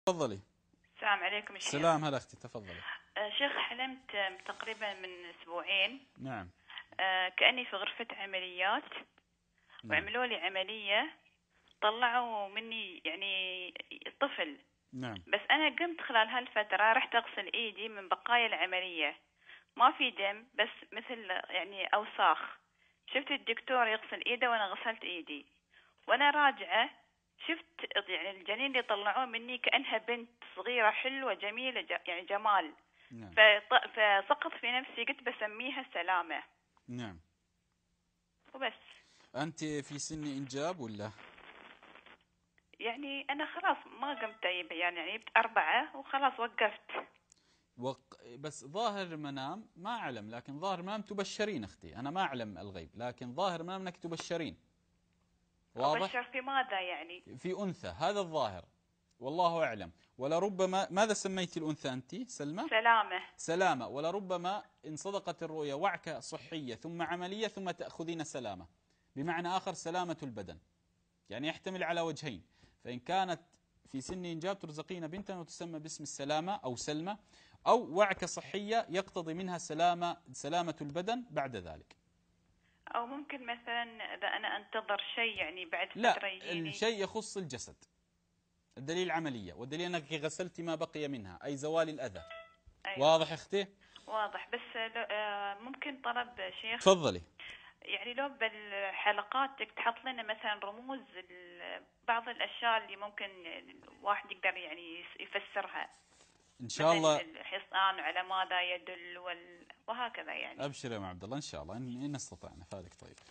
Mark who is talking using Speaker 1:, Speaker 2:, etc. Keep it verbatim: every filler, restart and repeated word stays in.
Speaker 1: تفضلي.
Speaker 2: السلام عليكم شيخ.
Speaker 1: سلام، هلا اختي، تفضلي.
Speaker 2: آه شيخ، حلمت آه، تقريبا من اسبوعين.
Speaker 1: نعم.
Speaker 2: آه كأني في غرفة عمليات.
Speaker 1: نعم.
Speaker 2: وعملوا لي عملية. طلعوا مني يعني طفل.
Speaker 1: نعم.
Speaker 2: بس أنا قمت خلال هالفترة رحت أغسل إيدي من بقايا العملية. ما في دم، بس مثل يعني أوساخ. شفت الدكتور يغسل إيده وأنا غسلت إيدي. وأنا راجعة شفت يعني الجنين اللي طلعوه مني كأنها بنت صغيرة حلوة جميلة، ج- يعني جمال.
Speaker 1: نعم.
Speaker 2: فط- فسقط في نفسي، قلت بسميها سلامة.
Speaker 1: نعم.
Speaker 2: وبس.
Speaker 1: أنت في سن إنجاب ولا؟
Speaker 2: يعني أنا خلاص ما قمت أجيب، يعني يعني جبت أربعة وخلاص وقفت.
Speaker 1: وق... بس ظاهر منام ما أعلم، لكن ظاهر منام تبشرين أختي. أنا ما أعلم الغيب، لكن ظاهر منام أنك تبشرين. واضح؟
Speaker 2: أبشر في ماذا يعني؟
Speaker 1: في أنثى، هذا الظاهر. والله أعلم. ولربما، ماذا سميت الأنثى أنت؟ سلمى؟
Speaker 2: سلامة.
Speaker 1: سلامة. ولربما إن صدقت الرؤيا وعكة صحية ثم عملية ثم تأخذين سلامة، بمعنى آخر سلامة البدن. يعني يحتمل على وجهين. فإن كانت في سن إنجاب ترزقين بنتا وتسمى باسم السلامة أو سلمى، أو وعكة صحية يقتضي منها سلامة سلامة البدن بعد ذلك.
Speaker 2: أو ممكن مثلا إذا أنا أنتظر شيء يعني بعد
Speaker 1: لا،
Speaker 2: فترة يجيني.
Speaker 1: الشيء يخص الجسد. الدليل عملية، والدليل أنك غسلت ما بقي منها، أي زوال الأذى.
Speaker 2: أيوة.
Speaker 1: واضح أختي؟
Speaker 2: واضح. بس لو- آه، ممكن طلب شيخ.
Speaker 1: تفضلي.
Speaker 2: يعني لو بالحلقات تحط لنا مثلا رموز ال- بعض الأشياء اللي ممكن الواحد يقدر يعني يفسرها.
Speaker 1: إن شاء
Speaker 2: مثلا
Speaker 1: الله.
Speaker 2: الحصان على ماذا يدل وال... وهكذا يعني.
Speaker 1: أبشر يا ام عبد الله، إن شاء الله إن إن استطعنا. فالك طيب.